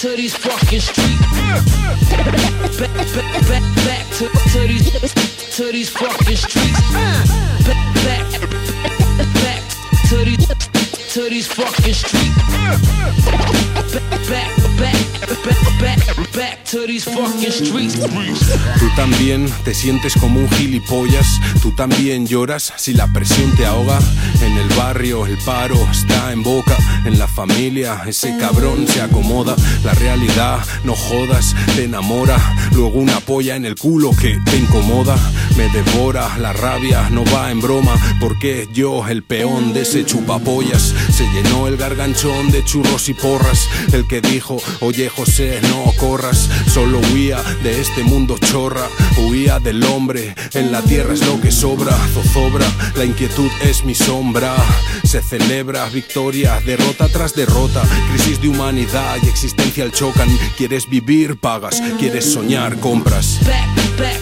to these fucking streets. Back to these fucking streets. Back to these fucking streets. Back to these fucking streets. Tú también te sientes como un gilipollas. Tú también lloras si la presión te ahoga. En el barrio el paro está en boca. En la familia ese cabrón se acomoda. La realidad, no jodas, te enamora. Luego una polla en el culo que te incomoda. Me devora, la rabia no va en broma. Porque yo, el peón de ese chupapollas, se llenó el garganchón de churros y porras. El que dijo, oye José, no corras. Solo huía de este mundo chorra. Huía del hombre, en la tierra es lo que sobra. Zozobra, la inquietud es mi sombra. Se celebra victoria, derrota tras derrota. Crisis de humanidad y existencial chocan. Quieres vivir, pagas. Quieres soñar, compras. Back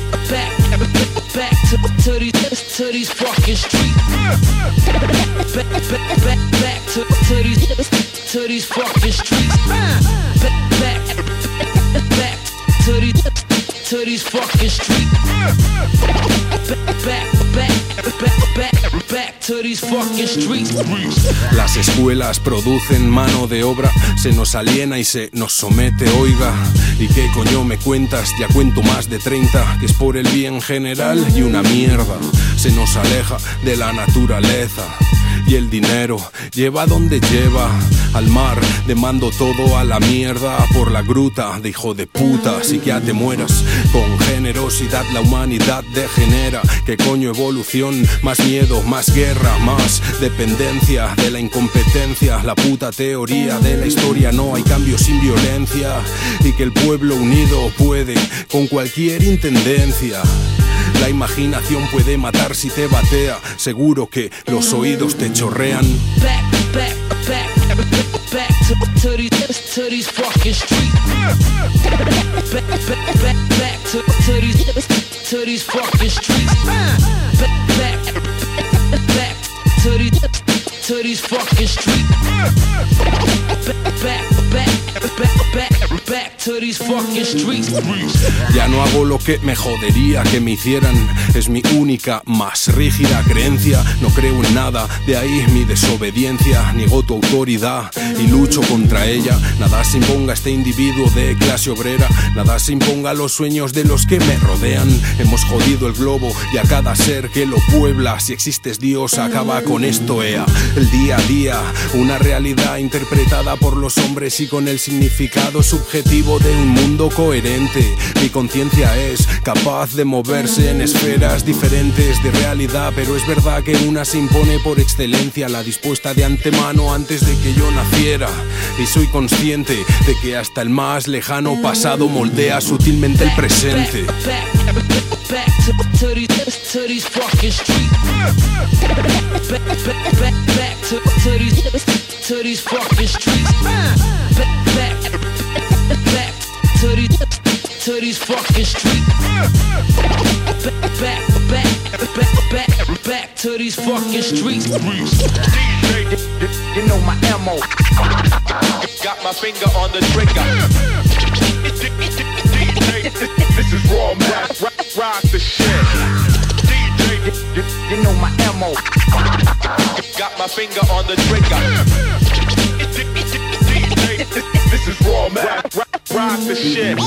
to these fucking streets. Back to these fucking streets. Back to these fucking streets. Back to these fucking streets. Las escuelas producen mano de obra. Se nos aliena y se nos somete, oiga. ¿Y qué coño me cuentas? Ya cuento más de 30. Que es por el bien general y una mierda. Se nos aleja de la naturaleza. Y el dinero lleva donde lleva. Al mar demando todo a la mierda. Por la gruta de hijo de puta. Así que ya te mueras. Con generosidad la humanidad degenera. ¿Qué coño evolución? Más miedo, más guerra, más dependencia de la incompetencia. La puta teoría de la historia. No hay cambio sin violencia. Y que el pueblo unido puede con cualquier intendencia. La imaginación puede matar si te batea. Seguro que los oídos te chorrean. Back to these fucking streets. Back to these fucking streets. Back to these fucking streets. Back to these fucking streets. Ya no hago lo que me jodería que me hicieran. Es mi única, más rígida creencia. No creo en nada, de ahí mi desobediencia. Niego tu autoridad y lucho contra ella. Nada se imponga a este individuo de clase obrera. Nada se imponga a los sueños de los que me rodean. Hemos jodido el globo y a cada ser que lo puebla. Si existes Dios, acaba con esto, ea. El día a día, una realidad interpretada por los hombres y con el significado subjetivo de un mundo coherente. Mi conciencia es capaz de moverse en esferas diferentes de realidad, pero es verdad que una se impone por excelencia, la dispuesta de antemano antes de que yo naciera. Y soy consciente de que hasta el más lejano pasado moldea sutilmente el presente. Back to these fucking streets. Back to these fucking streets. Back to these fucking streets. Back to these fucking streets. DJ, you know my ammo. Got my finger on the trigger. DJ, this is raw rap, rock the shit. DJ, you know my ammo. Got my finger on the trigger. DJ, this is raw rap, rock the shit.